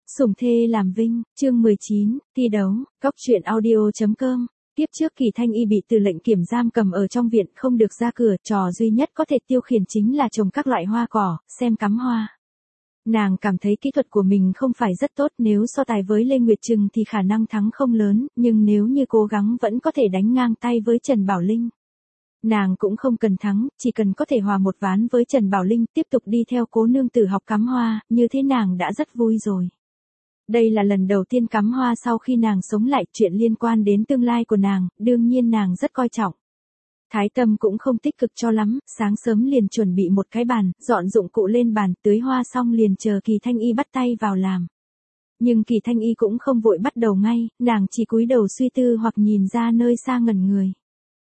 Sủng thê làm vinh, chương 19, thi đấu, Cóc truyện audio.com. Tiếp trước Kỳ Thanh Y bị từ lệnh kiểm giam cầm ở trong viện không được ra cửa, trò duy nhất có thể tiêu khiển chính là trồng các loại hoa cỏ, xem cắm hoa. Nàng cảm thấy kỹ thuật của mình không phải rất tốt, nếu so tài với Lê Nguyệt Trừng thì khả năng thắng không lớn, nhưng nếu như cố gắng vẫn có thể đánh ngang tay với Trần Bảo Linh. Nàng cũng không cần thắng, chỉ cần có thể hòa một ván với Trần Bảo Linh, tiếp tục đi theo Cố nương tử học cắm hoa, như thế nàng đã rất vui rồi. Đây là lần đầu tiên cắm hoa sau khi nàng sống lại, chuyện liên quan đến tương lai của nàng, đương nhiên nàng rất coi trọng. Thái Tâm cũng không tích cực cho lắm, sáng sớm liền chuẩn bị một cái bàn, dọn dụng cụ lên bàn, tưới hoa xong liền chờ Kỳ Thanh Y bắt tay vào làm. Nhưng Kỳ Thanh Y cũng không vội bắt đầu ngay, nàng chỉ cúi đầu suy tư hoặc nhìn ra nơi xa ngẩn người.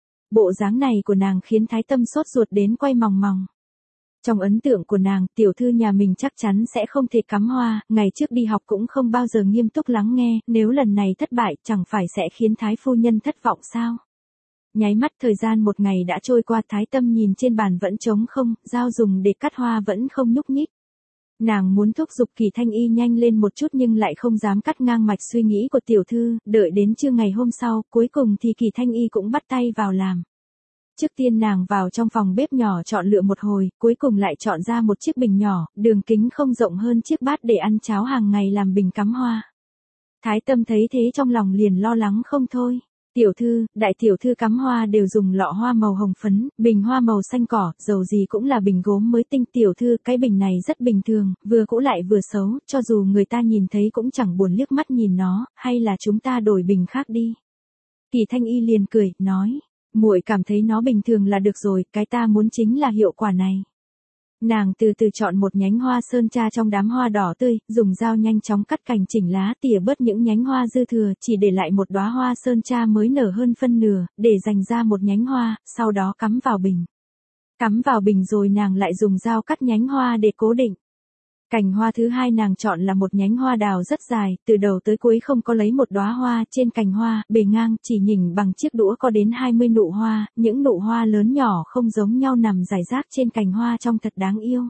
Bộ dáng này của nàng khiến Thái Tâm sốt ruột đến quay mòng mòng. Trong ấn tượng của nàng, tiểu thư nhà mình chắc chắn sẽ không thể cắm hoa, ngày trước đi học cũng không bao giờ nghiêm túc lắng nghe, nếu lần này thất bại chẳng phải sẽ khiến Thái phu nhân thất vọng sao? Nháy mắt thời gian một ngày đã trôi qua, Thái Tâm nhìn trên bàn vẫn trống không, dao dùng để cắt hoa vẫn không nhúc nhích. Nàng muốn thúc giục Kỳ Thanh Y nhanh lên một chút nhưng lại không dám cắt ngang mạch suy nghĩ của tiểu thư, đợi đến trưa ngày hôm sau, cuối cùng thì Kỳ Thanh Y cũng bắt tay vào làm. Trước tiên nàng vào trong phòng bếp nhỏ chọn lựa một hồi, cuối cùng lại chọn ra một chiếc bình nhỏ, đường kính không rộng hơn chiếc bát để ăn cháo hàng ngày làm bình cắm hoa. Thái Tâm thấy thế trong lòng liền lo lắng không thôi. Tiểu thư, đại tiểu thư cắm hoa đều dùng lọ hoa màu hồng phấn, bình hoa màu xanh cỏ, dầu gì cũng là bình gốm mới tinh. Tiểu thư, cái bình này rất bình thường, vừa cũ lại vừa xấu, cho dù người ta nhìn thấy cũng chẳng buồn liếc mắt nhìn nó, hay là chúng ta đổi bình khác đi. Kỳ Thanh Y liền cười, nói, muội cảm thấy nó bình thường là được rồi, cái ta muốn chính là hiệu quả này. Nàng từ từ chọn một nhánh hoa sơn tra trong đám hoa đỏ tươi, dùng dao nhanh chóng cắt cành chỉnh lá, tỉa bớt những nhánh hoa dư thừa, chỉ để lại một đóa hoa sơn tra mới nở hơn phân nửa, để dành ra một nhánh hoa, sau đó cắm vào bình. Cắm vào bình rồi nàng lại dùng dao cắt nhánh hoa để cố định. Cành hoa thứ hai nàng chọn là một nhánh hoa đào rất dài, từ đầu tới cuối không có lấy một đóa hoa, trên cành hoa, bề ngang, chỉ nhỉnh bằng chiếc đũa có đến 20 nụ hoa, những nụ hoa lớn nhỏ không giống nhau nằm rải rác trên cành hoa trông thật đáng yêu.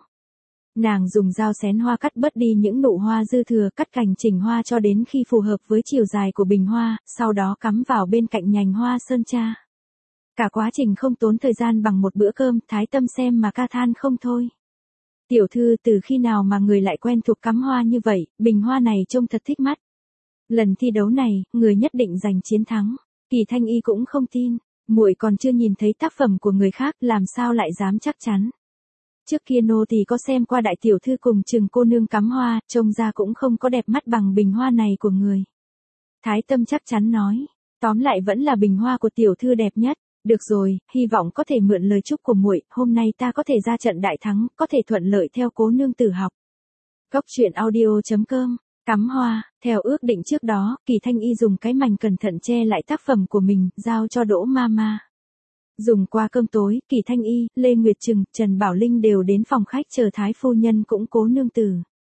Nàng dùng dao xén hoa cắt bớt đi những nụ hoa dư thừa, cắt cành chỉnh hoa cho đến khi phù hợp với chiều dài của bình hoa, sau đó cắm vào bên cạnh nhành hoa sơn tra. Cả quá trình không tốn thời gian bằng một bữa cơm, Thái Tâm xem mà ca than không thôi. Tiểu thư, từ khi nào mà người lại quen thuộc cắm hoa như vậy, bình hoa này trông thật thích mắt. Lần thi đấu này, người nhất định giành chiến thắng. Kỳ Thanh Y cũng không tin, muội còn chưa nhìn thấy tác phẩm của người khác, làm sao lại dám chắc chắn. Trước kia nô tỳ có xem qua đại tiểu thư cùng Trừng cô nương cắm hoa, trông ra cũng không có đẹp mắt bằng bình hoa này của người. Thái Tâm chắc chắn nói, tóm lại vẫn là bình hoa của tiểu thư đẹp nhất. Được rồi, hy vọng có thể mượn lời chúc của muội, hôm nay ta có thể ra trận đại thắng, có thể thuận lợi theo Cố nương tử học. Cóc truyện audio.com. Cắm hoa, theo ước định trước đó, Kỳ Thanh Y dùng cái mành cẩn thận che lại tác phẩm của mình, giao cho Đỗ Mama. Dùng qua cơm tối, Kỳ Thanh Y, Lê Nguyệt Trừng, Trần Bảo Linh đều đến phòng khách chờ Thái phu nhân cũng Cố nương tử.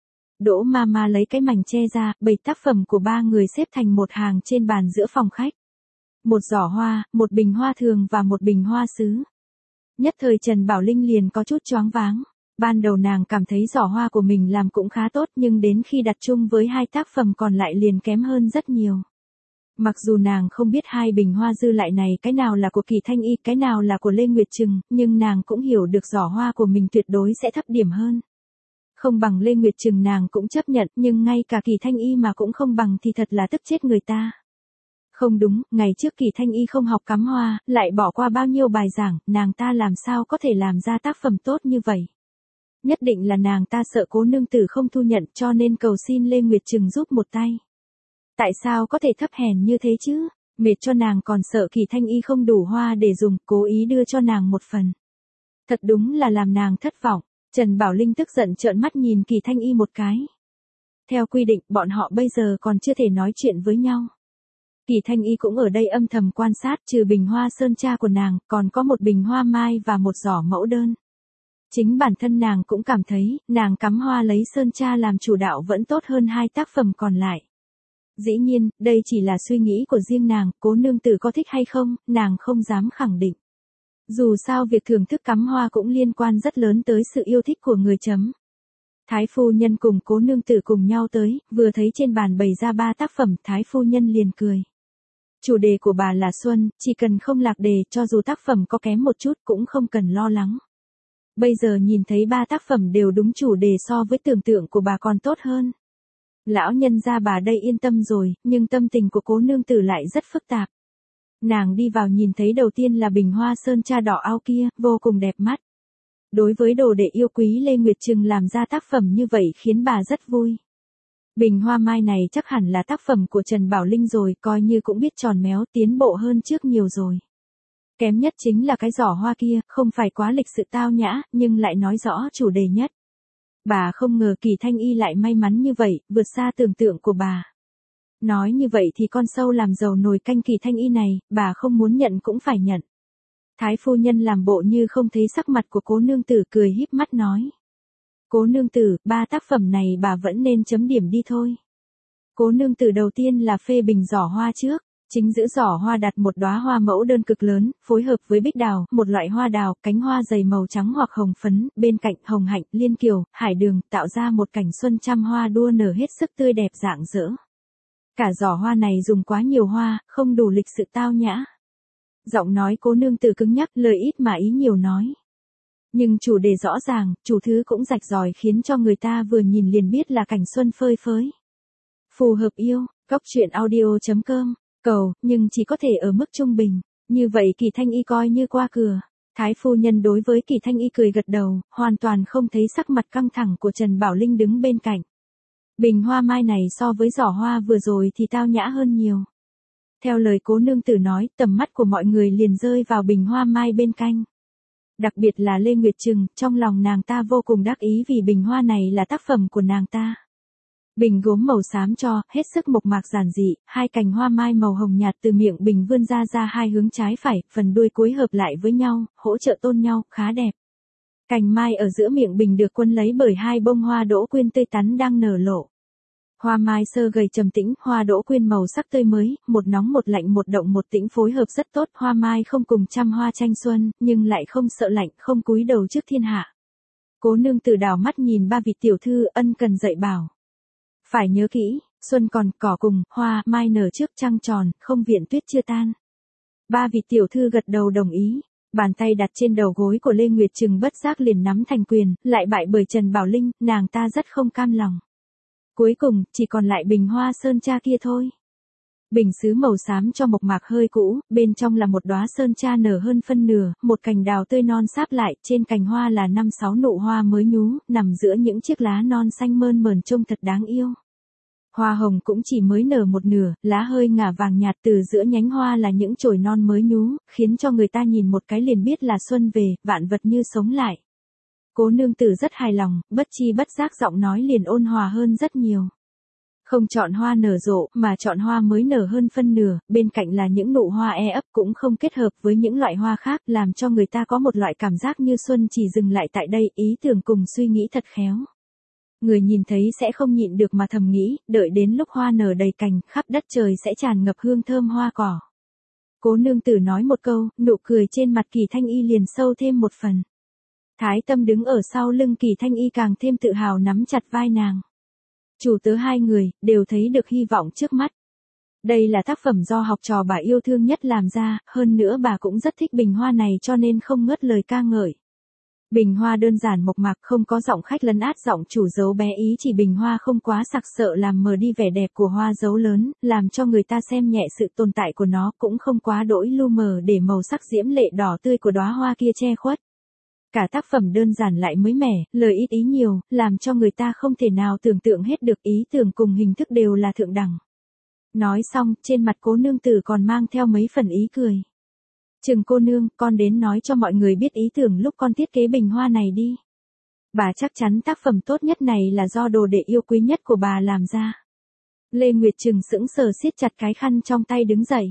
Đỗ Mama lấy cái mành che ra, bày tác phẩm của ba người xếp thành một hàng trên bàn giữa phòng khách. Một giỏ hoa, một bình hoa thường và một bình hoa sứ. Nhất thời Trần Bảo Linh liền có chút choáng váng. Ban đầu nàng cảm thấy giỏ hoa của mình làm cũng khá tốt, nhưng đến khi đặt chung với hai tác phẩm còn lại liền kém hơn rất nhiều. Mặc dù nàng không biết hai bình hoa dư lại này cái nào là của Kỳ Thanh Y, cái nào là của Lê Nguyệt Trừng, nhưng nàng cũng hiểu được giỏ hoa của mình tuyệt đối sẽ thấp điểm hơn. Không bằng Lê Nguyệt Trừng nàng cũng chấp nhận, nhưng ngay cả Kỳ Thanh Y mà cũng không bằng thì thật là tức chết người ta. Không đúng, ngày trước Kỳ Thanh Y không học cắm hoa, lại bỏ qua bao nhiêu bài giảng, nàng ta làm sao có thể làm ra tác phẩm tốt như vậy. Nhất định là nàng ta sợ Cố nương tử không thu nhận cho nên cầu xin Lê Nguyệt Trừng giúp một tay. Tại sao có thể thấp hèn như thế chứ, mệt cho nàng còn sợ Kỳ Thanh Y không đủ hoa để dùng, cố ý đưa cho nàng một phần. Thật đúng là làm nàng thất vọng, Trần Bảo Linh tức giận trợn mắt nhìn Kỳ Thanh Y một cái. Theo quy định, bọn họ bây giờ còn chưa thể nói chuyện với nhau. Kỳ Thanh Y cũng ở đây âm thầm quan sát, trừ bình hoa sơn tra của nàng, còn có một bình hoa mai và một giỏ mẫu đơn. Chính bản thân nàng cũng cảm thấy, nàng cắm hoa lấy sơn tra làm chủ đạo vẫn tốt hơn hai tác phẩm còn lại. Dĩ nhiên, đây chỉ là suy nghĩ của riêng nàng, Cố nương tử có thích hay không, nàng không dám khẳng định. Dù sao việc thưởng thức cắm hoa cũng liên quan rất lớn tới sự yêu thích của người chấm. Thái phu nhân cùng Cố nương tử cùng nhau tới, vừa thấy trên bàn bày ra 3 tác phẩm, Thái phu nhân liền cười. Chủ đề của bà là Xuân, chỉ cần không lạc đề, cho dù tác phẩm có kém một chút cũng không cần lo lắng. Bây giờ nhìn thấy 3 tác phẩm đều đúng chủ đề, so với tưởng tượng của bà còn tốt hơn. Lão nhân gia bà đây yên tâm rồi, nhưng tâm tình của Cố nương tử lại rất phức tạp. Nàng đi vào nhìn thấy đầu tiên là bình hoa sơn cha đỏ ao kia, vô cùng đẹp mắt. Đối với đồ đệ yêu quý Lê Nguyệt Trừng làm ra tác phẩm như vậy khiến bà rất vui. Bình hoa mai này chắc hẳn là tác phẩm của Trần Bảo Linh rồi, coi như cũng biết tròn méo, tiến bộ hơn trước nhiều rồi. Kém nhất chính là cái giỏ hoa kia, không phải quá lịch sự tao nhã, nhưng lại nói rõ chủ đề nhất. Bà không ngờ Kỳ Thanh Y lại may mắn như vậy, vượt xa tưởng tượng của bà. Nói như vậy thì con sâu làm giàu nồi canh Kỳ Thanh Y này, bà không muốn nhận cũng phải nhận. Thái phu nhân làm bộ như không thấy sắc mặt của Cố nương tử, cười híp mắt nói. Cố nương tử, 3 tác phẩm này bà vẫn nên chấm điểm đi thôi. Cố nương tử đầu tiên là phê bình giỏ hoa trước. Chính giữa giỏ hoa đặt một đóa hoa mẫu đơn cực lớn, phối hợp với bích đào, một loại hoa đào, cánh hoa dày màu trắng hoặc hồng phấn, bên cạnh hồng hạnh, liên kiều, hải đường, tạo ra một cảnh xuân trăm hoa đua nở hết sức tươi đẹp rạng rỡ. Cả giỏ hoa này dùng quá nhiều hoa, không đủ lịch sự tao nhã. Giọng nói Cố nương tử cứng nhắc, lời ít mà ý nhiều nói. Nhưng chủ đề rõ ràng, chủ thứ cũng rạch ròi khiến cho người ta vừa nhìn liền biết là cảnh xuân phơi phới. Phù hợp yêu, Cóc Truyện Audio.com. Cầu, nhưng chỉ có thể ở mức trung bình. Như vậy Kỳ Thanh Y coi như qua cửa. Thái phu nhân đối với Kỳ Thanh Y cười gật đầu, hoàn toàn không thấy sắc mặt căng thẳng của Trần Bảo Linh đứng bên cạnh. Bình hoa mai này so với giỏ hoa vừa rồi thì tao nhã hơn nhiều. Theo lời Cố nương tử nói, tầm mắt của mọi người liền rơi vào bình hoa mai bên cạnh. Đặc biệt là Lê Nguyệt Trừng, trong lòng nàng ta vô cùng đắc ý vì bình hoa này là tác phẩm của nàng ta. Bình gốm màu xám cho, hết sức mộc mạc giản dị, 2 cành hoa mai màu hồng nhạt từ miệng bình vươn ra 2 hướng trái phải, phần đuôi cuối hợp lại với nhau, hỗ trợ tôn nhau, khá đẹp. Cành mai ở giữa miệng bình được quấn lấy bởi 2 bông hoa đỗ quyên tươi tắn đang nở lộ. Hoa mai sơ gầy trầm tĩnh, hoa đỗ quyên màu sắc tươi mới, một nóng một lạnh một động một tĩnh phối hợp rất tốt. Hoa mai không cùng trăm hoa tranh xuân, nhưng lại không sợ lạnh, không cúi đầu trước thiên hạ. Cố nương tử đảo mắt nhìn 3 vị tiểu thư, ân cần dạy bảo. Phải nhớ kỹ, xuân còn, cỏ cùng, hoa, mai nở trước, trăng tròn, không viện tuyết chưa tan. 3 vị tiểu thư gật đầu đồng ý. Bàn tay đặt trên đầu gối của Lê Nguyệt Trừng bất giác liền nắm thành quyền, lại bại bởi Trần Bảo Linh, nàng ta rất không cam lòng. Cuối cùng, chỉ còn lại bình hoa sơn cha kia thôi. Bình sứ màu xám cho mộc mạc hơi cũ, bên trong là một đóa sơn cha nở hơn phân nửa, một cành đào tươi non sáp lại, trên cành hoa là 5-6 nụ hoa mới nhú, nằm giữa những chiếc lá non xanh mơn mởn trông thật đáng yêu. Hoa hồng cũng chỉ mới nở một nửa, lá hơi ngả vàng nhạt, từ giữa nhánh hoa là những chồi non mới nhú, khiến cho người ta nhìn một cái liền biết là xuân về, vạn vật như sống lại. Cố nương tử rất hài lòng, bất chi bất giác giọng nói liền ôn hòa hơn rất nhiều. Không chọn hoa nở rộ, mà chọn hoa mới nở hơn phân nửa, bên cạnh là những nụ hoa ấp cũng không kết hợp với những loại hoa khác, làm cho người ta có một loại cảm giác như xuân chỉ dừng lại tại đây, ý tưởng cùng suy nghĩ thật khéo. Người nhìn thấy sẽ không nhịn được mà thầm nghĩ, đợi đến lúc hoa nở đầy cành, khắp đất trời sẽ tràn ngập hương thơm hoa cỏ. Cố nương tử nói một câu, nụ cười trên mặt Kỳ Thanh Y liền sâu thêm một phần. Thái Tâm đứng ở sau lưng Kỳ Thanh Y càng thêm tự hào nắm chặt vai nàng. Chủ tớ 2 người, đều thấy được hy vọng trước mắt. Đây là tác phẩm do học trò bà yêu thương nhất làm ra, hơn nữa bà cũng rất thích bình hoa này cho nên không ngớt lời ca ngợi. Bình hoa đơn giản mộc mạc, không có giọng khách lấn át giọng chủ giấu bé ý, chỉ bình hoa không quá sặc sỡ làm mờ đi vẻ đẹp của hoa dấu lớn, làm cho người ta xem nhẹ sự tồn tại của nó, cũng không quá đỗi lu mờ để màu sắc diễm lệ đỏ tươi của đóa hoa kia che khuất. Cả tác phẩm đơn giản lại mới mẻ, lời ít ý nhiều, làm cho người ta không thể nào tưởng tượng hết được, ý tưởng cùng hình thức đều là thượng đẳng. Nói xong, trên mặt Cố nương tử còn mang theo mấy phần ý cười. Trừng cô nương, con đến nói cho mọi người biết ý tưởng lúc con thiết kế bình hoa này đi. Bà chắc chắn tác phẩm tốt nhất này là do đồ đệ yêu quý nhất của bà làm ra. Lê Nguyệt Trừng sững sờ siết chặt cái khăn trong tay đứng dậy.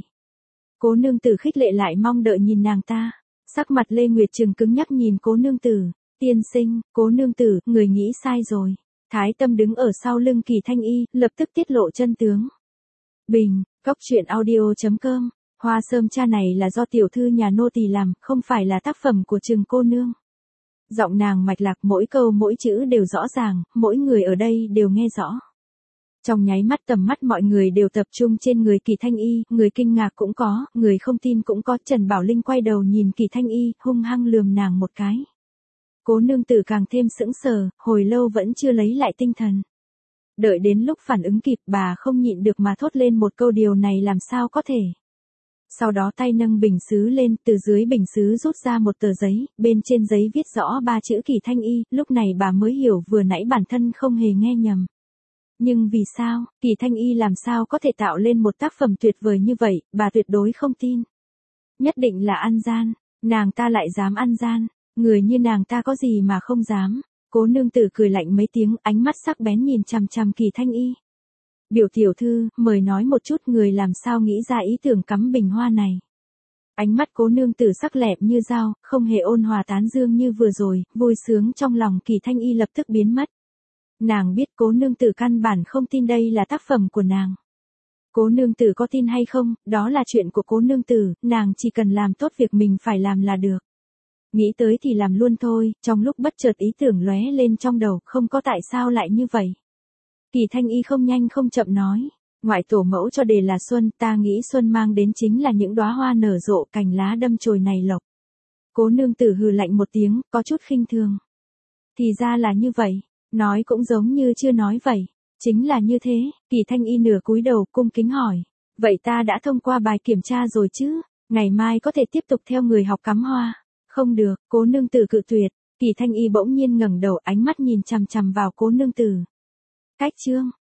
Cố nương tử khích lệ lại mong đợi nhìn nàng ta. Sắc mặt Lê Nguyệt Trừng cứng nhắc nhìn Cố nương tử. Tiên sinh, Cố nương tử, người nghĩ sai rồi. Thái Tâm đứng ở sau lưng Kỳ Thanh Y, lập tức tiết lộ chân tướng. Bình, Cóc Truyện Audio.com. Hoa sơm cha này là do tiểu thư nhà nô tỳ làm, không phải là tác phẩm của Trừng cô nương. Giọng nàng mạch lạc, mỗi câu mỗi chữ đều rõ ràng, mỗi người ở đây đều nghe rõ. Trong nháy mắt tầm mắt mọi người đều tập trung trên người Kỳ Thanh Y, người kinh ngạc cũng có, người không tin cũng có. Trần Bảo Linh quay đầu nhìn Kỳ Thanh Y, hung hăng lườm nàng một cái. Cố nương tử càng thêm sững sờ, hồi lâu vẫn chưa lấy lại tinh thần. Đợi đến lúc phản ứng kịp, bà không nhịn được mà thốt lên một câu, điều này làm sao có thể. Sau đó tay nâng bình sứ lên, từ dưới bình sứ rút ra một tờ giấy, bên trên giấy viết rõ 3 chữ Kỳ Thanh Y. Lúc này bà mới hiểu vừa nãy bản thân không hề nghe nhầm. Nhưng vì sao, Kỳ Thanh Y làm sao có thể tạo lên một tác phẩm tuyệt vời như vậy, bà tuyệt đối không tin. Nhất định là ăn gian, nàng ta lại dám ăn gian, người như nàng ta có gì mà không dám. Cố nương tử cười lạnh mấy tiếng, ánh mắt sắc bén nhìn chằm chằm Kỳ Thanh Y. Biểu tiểu thư, mời nói một chút người làm sao nghĩ ra ý tưởng cắm bình hoa này. Ánh mắt cố nương tử sắc lẹm như dao, không hề ôn hòa tán dương như vừa rồi, vui sướng trong lòng Kỳ Thanh Y lập tức biến mất. Nàng biết cố nương tử căn bản không tin đây là tác phẩm của nàng. Cố nương tử có tin hay không, đó là chuyện của cố nương tử, nàng chỉ cần làm tốt việc mình phải làm là được. Nghĩ tới thì làm luôn thôi, trong lúc bất chợt ý tưởng lóe lên trong đầu, không có tại sao lại như vậy. Kỳ Thanh Y không nhanh không chậm nói, ngoại tổ mẫu cho đề là xuân, ta nghĩ xuân mang đến chính là những đóa hoa nở rộ, cành lá đâm chồi này lộc. Cố nương tử hừ lạnh một tiếng, có chút khinh thường. Thì ra là như vậy, nói cũng giống như chưa nói vậy. Chính là như thế. Kỳ Thanh Y nửa cúi đầu cung kính hỏi, vậy ta đã thông qua bài kiểm tra rồi chứ, ngày mai có thể tiếp tục theo người học cắm hoa. Không được, cố nương tử cự tuyệt. Kỳ Thanh Y bỗng nhiên ngẩng đầu, ánh mắt nhìn chằm chằm vào cố nương tử. Cách chương